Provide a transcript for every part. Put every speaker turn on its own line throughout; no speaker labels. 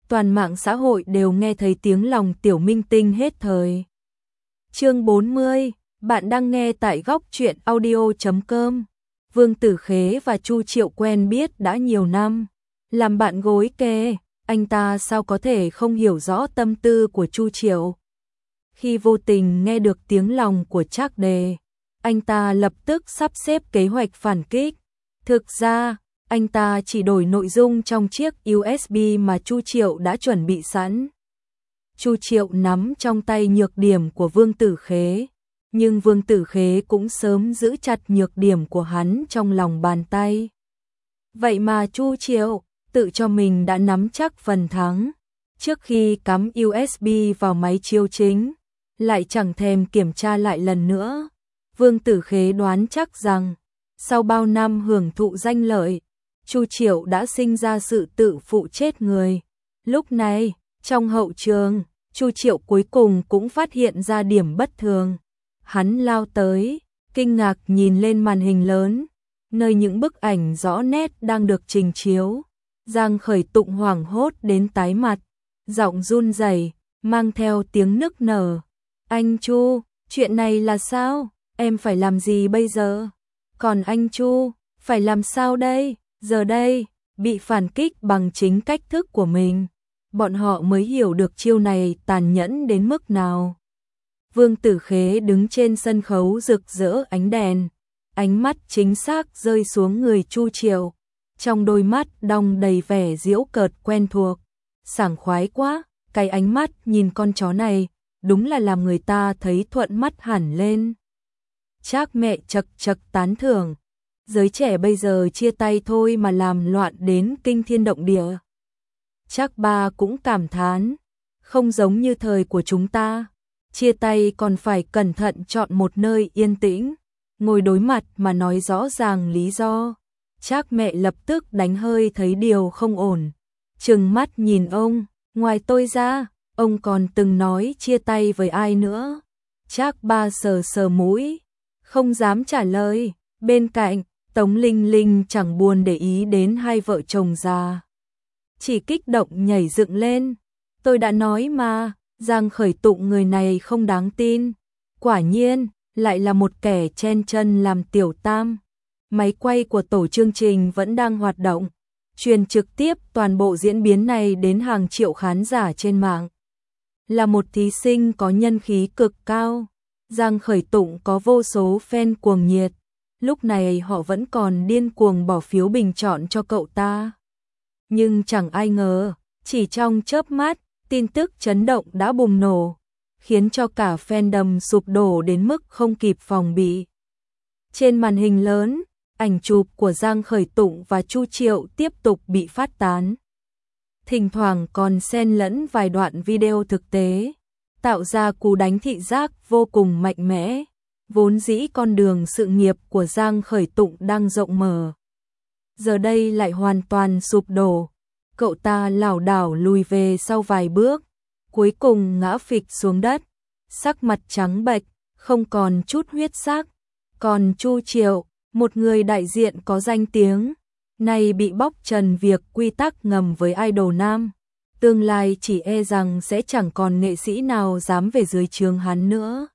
toàn mạng xã hội đều nghe thấy tiếng lòng tiểu minh tinh hết thời. Chương 40, bạn đang nghe tại góc truyện audio.com. Vương Tử Khế và Chu Triệu quen biết đã nhiều năm, làm bạn gối kê, anh ta sao có thể không hiểu rõ tâm tư của Chu Triệu. Khi vô tình nghe được tiếng lòng của Trác Đề, anh ta lập tức sắp xếp kế hoạch phản kích. Thực ra, anh ta chỉ đổi nội dung trong chiếc USB mà Chu Triệu đã chuẩn bị sẵn. Chu Triệu nắm trong tay nhược điểm của Vương Tử Khế, nhưng Vương Tử Khế cũng sớm giữ chặt nhược điểm của hắn trong lòng bàn tay. Vậy mà Chu Triệu tự cho mình đã nắm chắc phần thắng, trước khi cắm USB vào máy chiếu chính, lại chẳng thèm kiểm tra lại lần nữa. Vương Tử Khế đoán chắc rằng, sau bao năm hưởng thụ danh lợi, Chu Triệu đã sinh ra sự tự phụ chết người. Lúc này, trong hậu trường, Chu Triệu cuối cùng cũng phát hiện ra điểm bất thường. Hắn lao tới, kinh ngạc nhìn lên màn hình lớn, nơi những bức ảnh rõ nét đang được trình chiếu. Giang Khởi Tụng hoảng hốt đến tái mặt, giọng run rẩy, mang theo tiếng nức nở. Anh Chu, chuyện này là sao? Em phải làm gì bây giờ? Còn anh Chu, phải làm sao đây? Giờ đây, bị phản kích bằng chính cách thức của mình, bọn họ mới hiểu được chiêu này tàn nhẫn đến mức nào. Vương Tử Khế đứng trên sân khấu rực rỡ ánh đèn, ánh mắt chính xác rơi xuống người Chu Triệu, trong đôi mắt đong đầy vẻ giễu cợt quen thuộc. Sảng khoái quá, cái ánh mắt nhìn con chó này, đúng là làm người ta thấy thuận mắt hẳn lên. Trác mẹ chật chật tán thưởng, giới trẻ bây giờ chia tay thôi mà làm loạn đến kinh thiên động địa. Trác ba cũng cảm thán, không giống như thời của chúng ta, chia tay còn phải cẩn thận chọn một nơi yên tĩnh, ngồi đối mặt mà nói rõ ràng lý do. Trác mẹ lập tức đánh hơi thấy điều không ổn, trừng mắt nhìn ông, ngoài tôi ra, ông còn từng nói chia tay với ai nữa? Trác ba sờ sờ mũi, không dám trả lời. Bên cạnh, Tống Linh Linh chẳng buồn để ý đến hai vợ chồng già, chỉ kích động nhảy dựng lên. Tôi đã nói mà, Giang Khởi Tụng người này không đáng tin. Quả nhiên, lại là một kẻ chen chân làm tiểu tam. Máy quay của tổ chương trình vẫn đang hoạt động, truyền trực tiếp toàn bộ diễn biến này đến hàng triệu khán giả trên mạng. Là một thí sinh có nhân khí cực cao, Giang Khởi Tụng có vô số fan cuồng nhiệt. Lúc này họ vẫn còn điên cuồng bỏ phiếu bình chọn cho cậu ta. Nhưng chẳng ai ngờ, chỉ trong chớp mắt, tin tức chấn động đã bùng nổ, khiến cho cả fandom sụp đổ đến mức không kịp phòng bị. Trên màn hình lớn, ảnh chụp của Giang Khởi Tụng và Chu Triệu tiếp tục bị phát tán. Thỉnh thoảng còn xen lẫn vài đoạn video thực tế, tạo ra cú đánh thị giác vô cùng mạnh mẽ. Vốn dĩ con đường sự nghiệp của Giang Khởi Tụng đang rộng mở, giờ đây lại hoàn toàn sụp đổ. Cậu ta lảo đảo lùi về sau vài bước, cuối cùng ngã phịch xuống đất, sắc mặt trắng bệch, không còn chút huyết sắc. Còn Chu Triệu, một người đại diện có danh tiếng, nay bị bóc trần việc quy tắc ngầm với idol nam, tương lai chỉ e rằng sẽ chẳng còn nghệ sĩ nào dám về dưới trướng hắn nữa.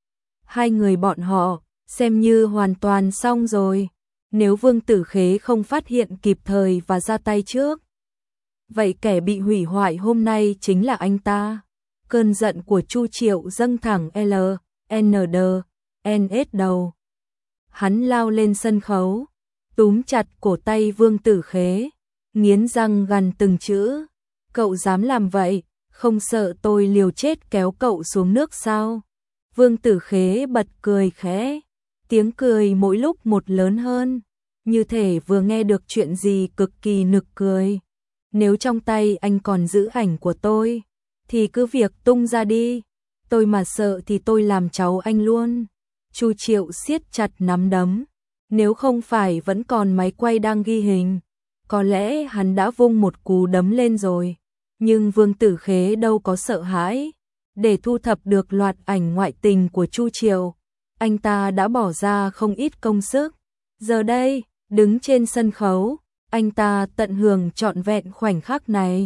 Hai người bọn họ xem như hoàn toàn xong rồi, nếu Vương Tử Khế không phát hiện kịp thời và ra tay trước. Vậy kẻ bị hủy hoại hôm nay chính là anh ta. Cơn giận của Chu Triệu dâng thẳng LND đầu. Hắn lao lên sân khấu, túm chặt cổ tay Vương Tử Khế, nghiến răng gằn từng chữ. Cậu dám làm vậy, không sợ tôi liều chết kéo cậu xuống nước sao? Vương Tử Khế bật cười khẽ, tiếng cười mỗi lúc một lớn hơn, như thể vừa nghe được chuyện gì cực kỳ nực cười. Nếu trong tay anh còn giữ ảnh của tôi, thì cứ việc tung ra đi, tôi mà sợ thì tôi làm cháu anh luôn. Chu Triệu siết chặt nắm đấm, nếu không phải vẫn còn máy quay đang ghi hình, có lẽ hắn đã vung một cú đấm lên rồi. Nhưng Vương Tử Khế đâu có sợ hãi. Để thu thập được loạt ảnh ngoại tình của Chu Triệu, anh ta đã bỏ ra không ít công sức. Giờ đây, đứng trên sân khấu, anh ta tận hưởng trọn vẹn khoảnh khắc này,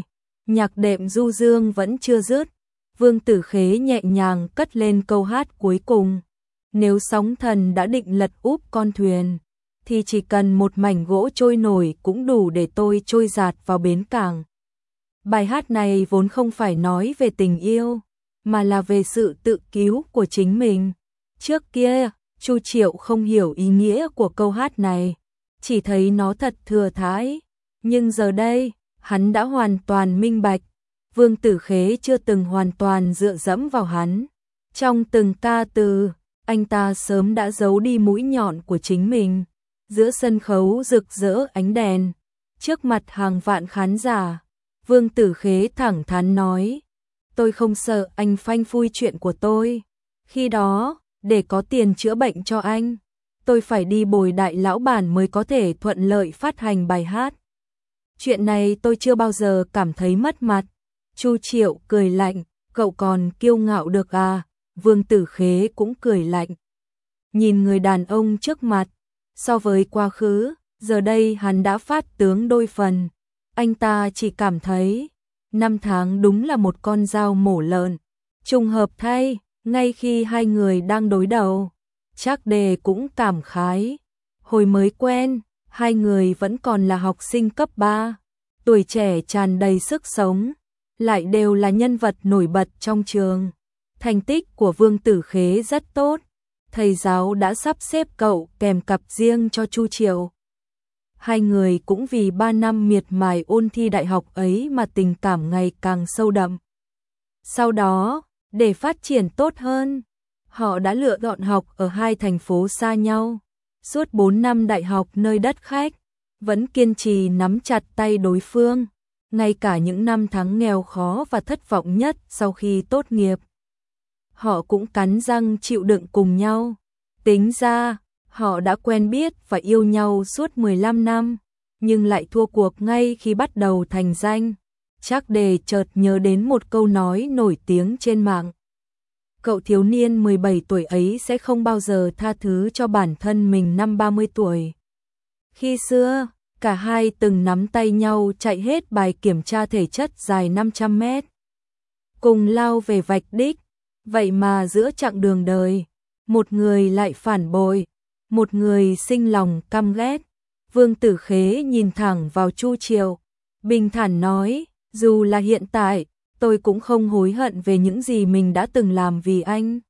Nhạc đệm du dương vẫn chưa dứt, Vương Tử Khế nhẹ nhàng cất lên câu hát cuối cùng. Nếu sóng thần đã định lật úp con thuyền, thì chỉ cần một mảnh gỗ trôi nổi cũng đủ để tôi trôi dạt vào bến cảng. Bài hát này vốn không phải nói về tình yêu, mà là về sự tự cứu của chính mình. Trước kia, Chu Triệu không hiểu ý nghĩa của câu hát này, chỉ thấy nó thật thừa thãi. Nhưng giờ đây, hắn đã hoàn toàn minh bạch. Vương Tử Khế chưa từng hoàn toàn dựa dẫm vào hắn. Trong từng ca từ, anh ta sớm đã giấu đi mũi nhọn của chính mình. Giữa sân khấu rực rỡ ánh đèn, trước mặt hàng vạn khán giả, Vương Tử Khế thẳng thắn nói, tôi không sợ anh phanh phui chuyện của tôi. Khi đó, để có tiền chữa bệnh cho anh, tôi phải đi bồi đại lão bản mới có thể thuận lợi phát hành bài hát. Chuyện này tôi chưa bao giờ cảm thấy mất mặt. Chu Triệu cười lạnh, cậu còn kiêu ngạo được à? Vương Tử Khế cũng cười lạnh. Nhìn người đàn ông trước mặt, so với quá khứ, giờ đây hắn đã phát tướng đôi phần. Anh ta chỉ cảm thấy, năm tháng đúng là một con dao mổ lợn. Trùng hợp thay, ngay khi hai người đang đối đầu, Trác Đề cũng cảm khái. Hồi mới quen, hai người vẫn còn là học sinh cấp 3, tuổi trẻ tràn đầy sức sống, lại đều là nhân vật nổi bật trong trường. Thành tích của Vương Tử Khế rất tốt, thầy giáo đã sắp xếp cậu kèm cặp riêng cho Chu Triệu. Hai người cũng vì 3 năm miệt mài ôn thi đại học ấy mà tình cảm ngày càng sâu đậm. Sau đó, để phát triển tốt hơn, họ đã lựa chọn học ở hai thành phố xa nhau. Suốt 4 năm đại học nơi đất khách, vẫn kiên trì nắm chặt tay đối phương, ngay cả những năm tháng nghèo khó và thất vọng nhất sau khi tốt nghiệp. Họ cũng cắn răng chịu đựng cùng nhau. Tính ra, họ đã quen biết và yêu nhau suốt 15 năm, nhưng lại thua cuộc ngay khi bắt đầu thành danh. Trác Đề chợt nhớ đến một câu nói nổi tiếng trên mạng. Cậu thiếu niên 17 tuổi ấy sẽ không bao giờ tha thứ cho bản thân mình năm 30 tuổi. Khi xưa, cả hai từng nắm tay nhau chạy hết bài kiểm tra thể chất dài 500 mét. Cùng lao về vạch đích, vậy mà giữa chặng đường đời, một người lại phản bội, một người sinh lòng căm ghét. Vương Tử Khế nhìn thẳng vào Chu Triệu, bình thản nói, dù là hiện tại, tôi cũng không hối hận về những gì mình đã từng làm vì anh.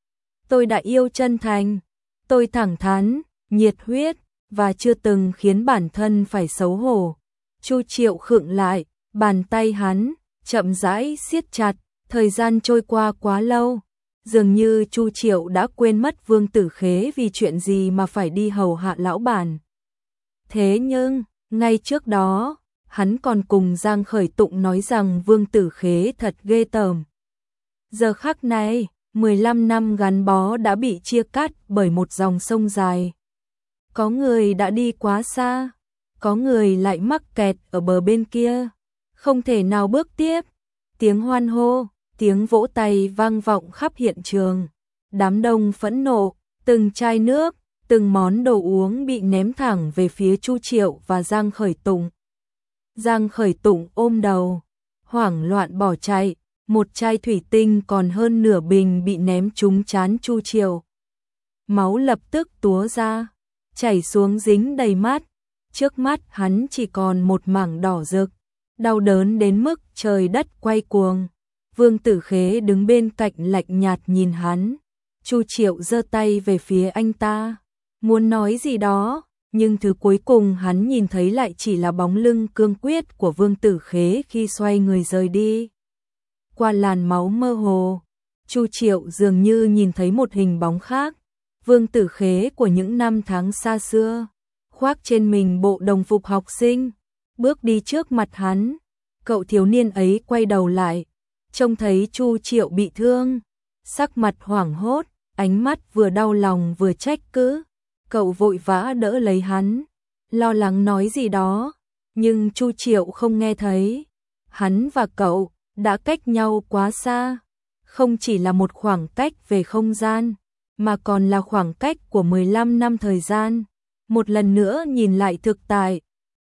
Tôi đã yêu chân thành, tôi thẳng thắn, nhiệt huyết, và chưa từng khiến bản thân phải xấu hổ. Chu Triệu khựng lại, bàn tay hắn chậm rãi siết chặt, thời gian trôi qua quá lâu, dường như Chu Triệu đã quên mất Vương Tử Khế vì chuyện gì mà phải đi hầu hạ lão bản. Thế nhưng, ngay trước đó, hắn còn cùng Giang Khởi Tụng nói rằng Vương Tử Khế thật ghê tởm. Giờ khắc này, 15 năm gắn bó đã bị chia cắt bởi một dòng sông dài. Có người đã đi quá xa, có người lại mắc kẹt ở bờ bên kia, không thể nào bước tiếp. Tiếng hoan hô, tiếng vỗ tay vang vọng khắp hiện trường. Đám đông phẫn nộ, từng chai nước, từng món đồ uống bị ném thẳng về phía Chu Triệu và Giang Khởi Tụng. Giang Khởi Tụng ôm đầu, hoảng loạn bỏ chạy, một chai thủy tinh còn hơn nửa bình bị ném trúng trán Chu Triệu. Máu lập tức túa ra, chảy xuống dính đầy mắt, trước mắt hắn chỉ còn một mảng đỏ rực, đau đớn đến mức trời đất quay cuồng. Vương Tử Khế đứng bên cạnh lạnh nhạt nhìn hắn. Chu Triệu giơ tay về phía anh ta, muốn nói gì đó, nhưng thứ cuối cùng hắn nhìn thấy lại chỉ là bóng lưng cương quyết của Vương Tử Khế khi xoay người rời đi. Qua làn máu mơ hồ, Chu Triệu dường như nhìn thấy một hình bóng khác, Vương Tử Khế của những năm tháng xa xưa, khoác trên mình bộ đồng phục học sinh, bước đi trước mặt hắn. Cậu thiếu niên ấy quay đầu lại, trông thấy Chu Triệu bị thương, sắc mặt hoảng hốt, ánh mắt vừa đau lòng vừa trách cứ. Cậu vội vã đỡ lấy hắn, lo lắng nói gì đó, nhưng Chu Triệu không nghe thấy. Hắn và cậu đã cách nhau quá xa, không chỉ là một khoảng cách về không gian, mà còn là khoảng cách của 15 năm thời gian. Một lần nữa nhìn lại thực tại,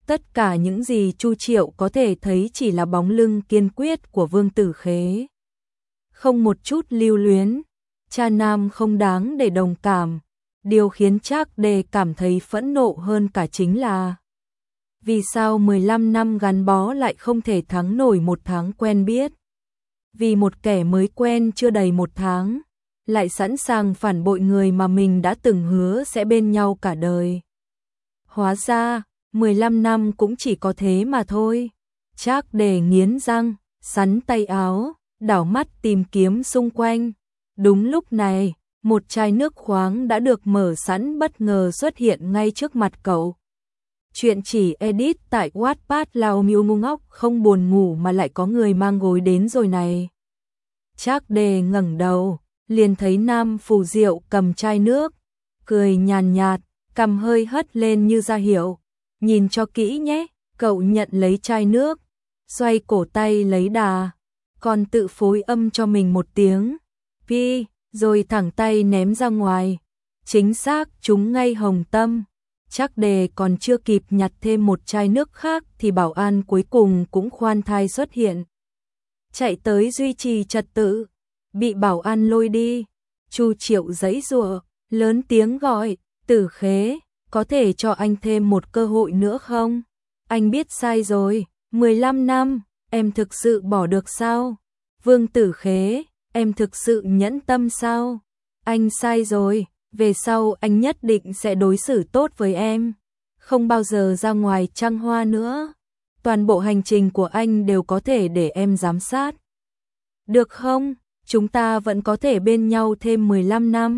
Tất cả những gì Chu Triệu có thể thấy chỉ là bóng lưng kiên quyết của Vương Tử Khế. Không một chút lưu luyến, cha nam không đáng để đồng cảm. Điều khiến Trác Đề cảm thấy phẫn nộ hơn cả chính là vì sao 15 năm gắn bó lại không thể thắng nổi một tháng quen biết. Vì một kẻ mới quen chưa đầy một tháng, lại sẵn sàng phản bội người mà mình đã từng hứa sẽ bên nhau cả đời. Hóa ra, 15 năm cũng chỉ có thế mà thôi. Trác Đề nghiến răng, sắn tay áo, đảo mắt tìm kiếm xung quanh. Đúng lúc này, một chai nước khoáng đã được mở sẵn bất ngờ xuất hiện ngay trước mặt cậu. Chuyện chỉ edit tại Wattpad. Lao Miêu ngu ngốc không buồn ngủ mà lại có người mang gối đến rồi này. Trác Đề ngẩng đầu, liền thấy Nam Phù Diệu cầm chai nước, cười nhàn nhạt, cằm hơi hất lên như ra hiệu. Nhìn cho kỹ nhé, cậu nhận lấy chai nước, xoay cổ tay lấy đà, còn tự phối âm cho mình một tiếng pi, rồi thẳng tay ném ra ngoài. Chính xác, trúng ngay hồng tâm. Trác Đề còn chưa kịp nhặt thêm một chai nước khác thì bảo an cuối cùng cũng khoan thai xuất hiện. Chạy tới duy trì trật tự, bị bảo an lôi đi. Chu Triệu giãy giụa, lớn tiếng gọi, Tử Khế, có thể cho anh thêm một cơ hội nữa không? Anh biết sai rồi, 15 năm, em thực sự bỏ được sao? Vương Tử Khế, em thực sự nhẫn tâm sao? Anh sai rồi, về sau anh nhất định sẽ đối xử tốt với em. Không bao giờ ra ngoài trăng hoa nữa. Toàn bộ hành trình của anh đều có thể để em giám sát. Được không? Chúng ta vẫn có thể bên nhau thêm 15 năm,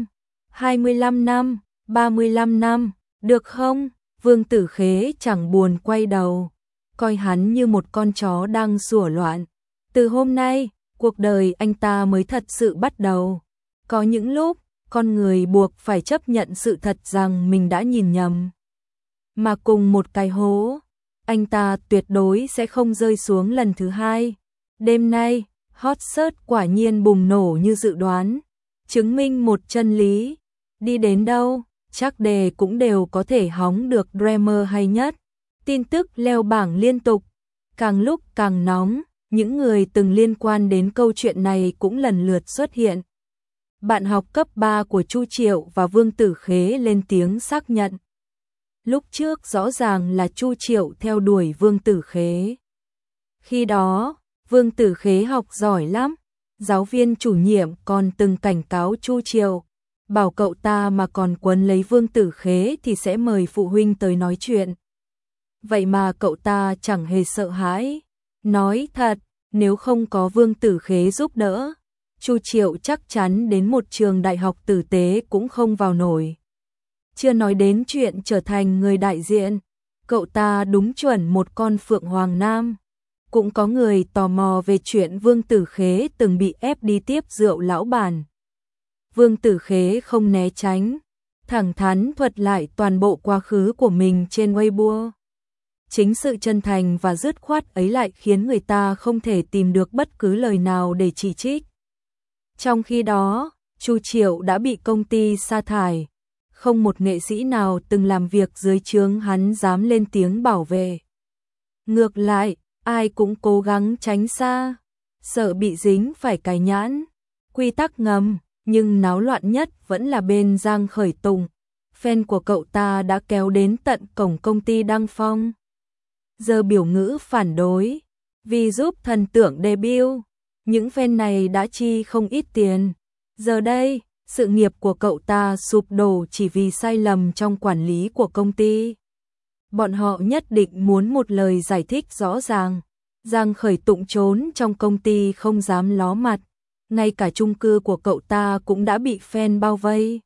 25 năm, 35 năm, được không? Vương Tử Khế chẳng buồn quay đầu, coi hắn như một con chó đang sủa loạn. Từ hôm nay, cuộc đời anh ta mới thật sự bắt đầu. Có những lúc, con người buộc phải chấp nhận sự thật rằng mình đã nhìn nhầm. Mà cùng một cái hố, anh ta tuyệt đối sẽ không rơi xuống lần thứ hai. Đêm nay, hot search quả nhiên bùng nổ như dự đoán, chứng minh một chân lý. Đi đến đâu, Trác Đề cũng đều có thể hóng được dreamer hay nhất. Tin tức leo bảng liên tục, càng lúc càng nóng, những người từng liên quan đến câu chuyện này cũng lần lượt xuất hiện. Bạn học cấp 3 của Chu Triệu và Vương Tử Khế lên tiếng xác nhận. Lúc trước rõ ràng là Chu Triệu theo đuổi Vương Tử Khế. Khi đó, Vương Tử Khế học giỏi lắm, giáo viên chủ nhiệm còn từng cảnh cáo Chu Triệu, bảo cậu ta mà còn quấn lấy Vương Tử Khế thì sẽ mời phụ huynh tới nói chuyện. Vậy mà cậu ta chẳng hề sợ hãi. Nói thật, nếu không có Vương Tử Khế giúp đỡ, Chu Triệu chắc chắn đến một trường đại học tử tế cũng không vào nổi. Chưa nói đến chuyện trở thành người đại diện, cậu ta đúng chuẩn một con phượng hoàng nam. Cũng có người tò mò về chuyện Vương Tử Khế từng bị ép đi tiếp rượu lão bản. Vương Tử Khế không né tránh, thẳng thắn thuật lại toàn bộ quá khứ của mình trên Weibo. Chính sự chân thành và dứt khoát ấy lại khiến người ta không thể tìm được bất cứ lời nào để chỉ trích. Trong khi đó, Chu Triệu đã bị công ty sa thải, không một nghệ sĩ nào từng làm việc dưới trướng hắn dám lên tiếng bảo vệ. Ngược lại, ai cũng cố gắng tránh xa, sợ bị dính phải cái nhãn. Quy tắc ngầm, nhưng náo loạn nhất vẫn là bên Giang Khởi Tùng. Fan của cậu ta đã kéo đến tận cổng công ty Đăng Phong. Giờ biểu ngữ phản đối, vì giúp thần tượng debut, những fan này đã chi không ít tiền. Giờ đây, sự nghiệp của cậu ta sụp đổ chỉ vì sai lầm trong quản lý của công ty. Bọn họ nhất định muốn một lời giải thích rõ ràng. Giang Khởi Tụng trốn trong công ty không dám ló mặt, ngay cả chung cư của cậu ta cũng đã bị fan bao vây.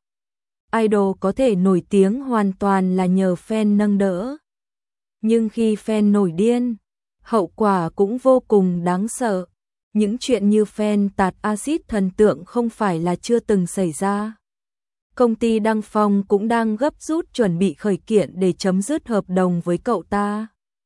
Idol có thể nổi tiếng hoàn toàn là nhờ fan nâng đỡ. Nhưng khi fan nổi điên, hậu quả cũng vô cùng đáng sợ. Những chuyện như fan tạt axit thần tượng không phải là chưa từng xảy ra. Công ty Đăng Phong cũng đang gấp rút chuẩn bị khởi kiện để chấm dứt hợp đồng với cậu ta.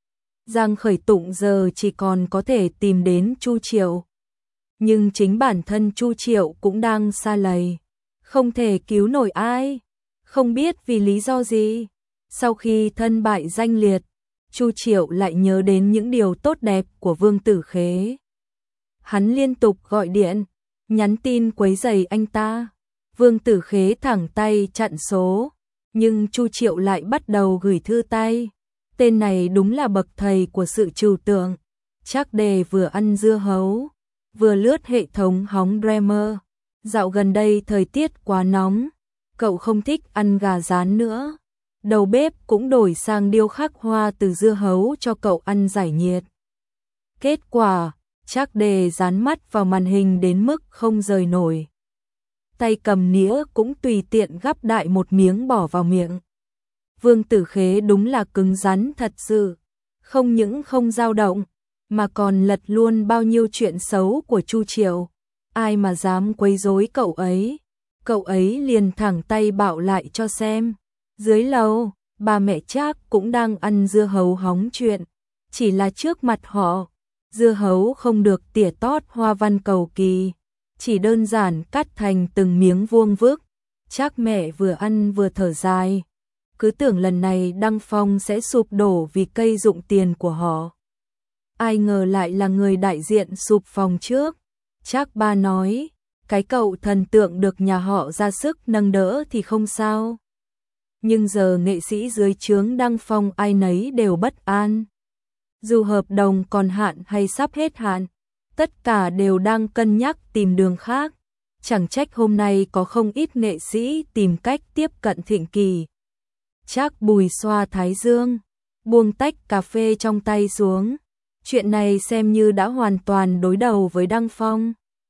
Giang Khởi Tụng giờ chỉ còn có thể tìm đến Chu Triệu. Nhưng chính bản thân Chu Triệu cũng đang sa lầy, không thể cứu nổi ai, không biết vì lý do gì. Sau khi thân bại danh liệt, Chu Triệu lại nhớ đến những điều tốt đẹp của Vương Tử Khế. Hắn liên tục gọi điện, nhắn tin quấy rầy anh ta. Vương Tử Khế thẳng tay chặn số, nhưng Chu Triệu lại bắt đầu gửi thư tay. Tên này đúng là bậc thầy của sự trừu tượng. Trác Đề vừa ăn dưa hấu, vừa lướt hệ thống hóng Dreamer. Dạo gần đây thời tiết quá nóng, cậu không thích ăn gà rán nữa. Đầu bếp cũng đổi sang điêu khắc hoa từ dưa hấu cho cậu ăn giải nhiệt. Kết quả, Trác Đề dán mắt vào màn hình đến mức không rời nổi. Tay cầm nĩa cũng tùy tiện gắp đại một miếng bỏ vào miệng. Vương Tử Khế đúng là cứng rắn thật sự, không những không dao động, mà còn lật luôn bao nhiêu chuyện xấu của Chu Triệu. Ai mà dám quấy rối cậu ấy liền thẳng tay bảo lại cho xem. Dưới lầu, bà mẹ Trác cũng đang ăn dưa hấu hóng chuyện, chỉ là trước mặt họ, dưa hấu không được tỉa tót hoa văn cầu kỳ, chỉ đơn giản cắt thành từng miếng vuông vức. Trác mẹ vừa ăn vừa thở dài, cứ tưởng lần này Đăng Phong sẽ sụp đổ vì cây dụng tiền của họ. Ai ngờ lại là người đại diện sụp phòng trước. Trác ba nói, cái cậu thần tượng được nhà họ ra sức nâng đỡ thì không sao. Nhưng giờ nghệ sĩ dưới trướng Đăng Phong ai nấy đều bất an. Dù hợp đồng còn hạn hay sắp hết hạn, tất cả đều đang cân nhắc tìm đường khác. Chẳng trách hôm nay có không ít nghệ sĩ tìm cách tiếp cận Thịnh Kỳ. Trác Bùi xoa thái dương, buông tách cà phê trong tay xuống. Chuyện này xem như đã hoàn toàn đối đầu với Đăng Phong.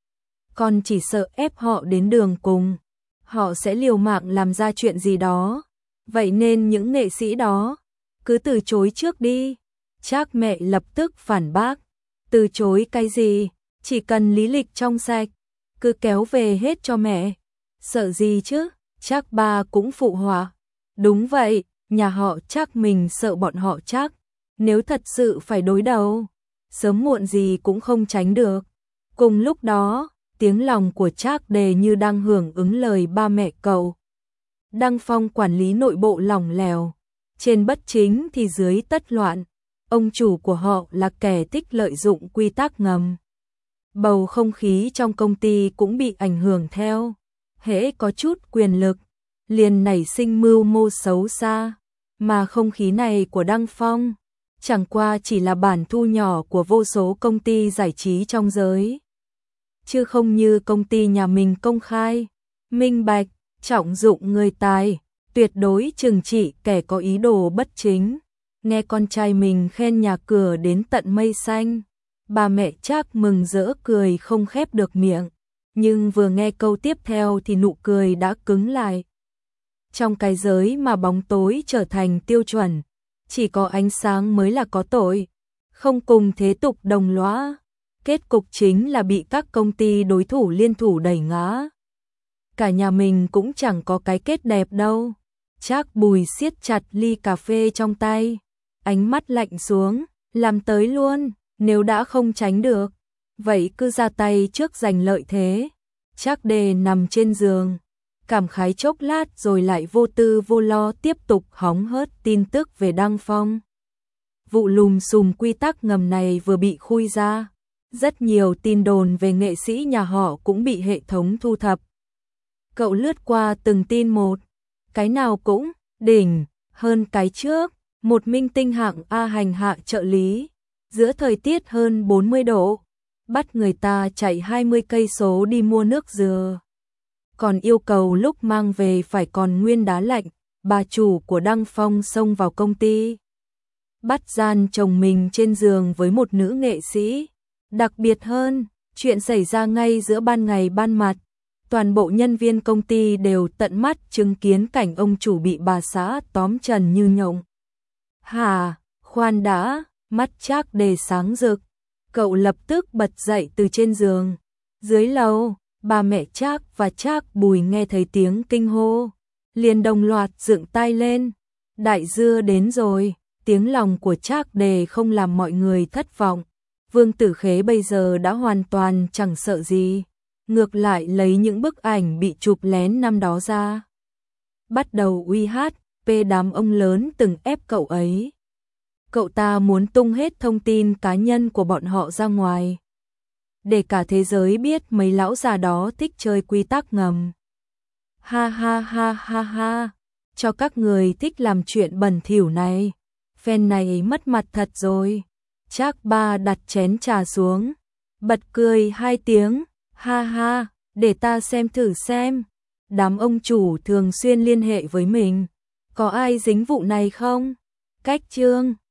Còn chỉ sợ ép họ đến đường cùng, họ sẽ liều mạng làm ra chuyện gì đó. Vậy nên những nghệ sĩ đó cứ từ chối trước đi. Trác mẹ lập tức phản bác, từ chối cái gì, chỉ cần lý lịch trong sạch, cứ kéo về hết cho mẹ. Sợ gì chứ? Trác ba cũng phụ họa, đúng vậy, nhà họ Trác mình sợ bọn họ Trác, nếu thật sự phải đối đầu, sớm muộn gì cũng không tránh được. Cùng lúc đó, tiếng lòng của Trác Đề như đang hưởng ứng lời ba mẹ cậu. Đăng Phong quản lý nội bộ lỏng lẻo, trên bất chính thì dưới tất loạn. Ông chủ của họ là kẻ thích lợi dụng quy tắc ngầm. Bầu không khí trong công ty cũng bị ảnh hưởng theo. Hễ có chút quyền lực, liền nảy sinh mưu mô xấu xa. Mà không khí này của Đăng Phong chẳng qua chỉ là bản thu nhỏ của vô số công ty giải trí trong giới. Chứ không như công ty nhà mình công khai, minh bạch, trọng dụng người tài, tuyệt đối trừng trị kẻ có ý đồ bất chính. Nghe con trai mình khen nhà cửa đến tận mây xanh, bà mẹ Trác mừng rỡ cười không khép được miệng, nhưng vừa nghe câu tiếp theo thì nụ cười đã cứng lại. Trong cái giới mà bóng tối trở thành tiêu chuẩn, chỉ có ánh sáng mới là có tội, không cùng thế tục đồng lõa. Kết cục chính là bị các công ty đối thủ liên thủ đẩy ngã. Cả nhà mình cũng chẳng có cái kết đẹp đâu. Trác Bùi siết chặt ly cà phê trong tay, ánh mắt lạnh xuống, làm tới luôn, nếu đã không tránh được, vậy cứ ra tay trước giành lợi thế. Trác Đề nằm trên giường, cảm khái chốc lát rồi lại vô tư vô lo tiếp tục hóng hớt tin tức về Đăng Phong. Vụ lùm xùm quy tắc ngầm này vừa bị khui ra, rất nhiều tin đồn về nghệ sĩ nhà họ cũng bị hệ thống thu thập. Cậu lướt qua từng tin một, cái nào cũng đỉnh hơn cái trước. Một minh tinh hạng A hành hạ trợ lý, giữa thời tiết hơn 40 độ, bắt người ta chạy 20 cây số đi mua nước dừa. Còn yêu cầu lúc mang về phải còn nguyên đá lạnh. Bà chủ của Đăng Phong xông vào công ty, bắt gian chồng mình trên giường với một nữ nghệ sĩ. Đặc biệt hơn, chuyện xảy ra ngay giữa ban ngày ban mặt. Toàn bộ nhân viên công ty đều tận mắt chứng kiến cảnh ông chủ bị bà xã tóm trần như nhộng. Hà, khoan đã, mắt Trác Đề sáng rực. Cậu lập tức bật dậy từ trên giường. Dưới lầu, bà mẹ Trác và Trác Bùi nghe thấy tiếng kinh hô, liền đồng loạt dựng tay lên. Đại dưa đến rồi, tiếng lòng của Trác Đề không làm mọi người thất vọng. Vương Tử Khế bây giờ đã hoàn toàn chẳng sợ gì, ngược lại lấy những bức ảnh bị chụp lén năm đó ra, bắt đầu uy hát, đám ông lớn từng ép cậu ấy. Cậu ta muốn tung hết thông tin cá nhân của bọn họ ra ngoài, để cả thế giới biết mấy lão già đó thích chơi quy tắc ngầm. Ha ha ha ha ha, cho các người thích làm chuyện bẩn thỉu này. Fan này mất mặt thật rồi. Trác Ba đặt chén trà xuống, bật cười 2 tiếng, ha ha, để ta xem thử xem. Đám ông chủ thường xuyên liên hệ với mình, có ai dính vụ này không? Cách chương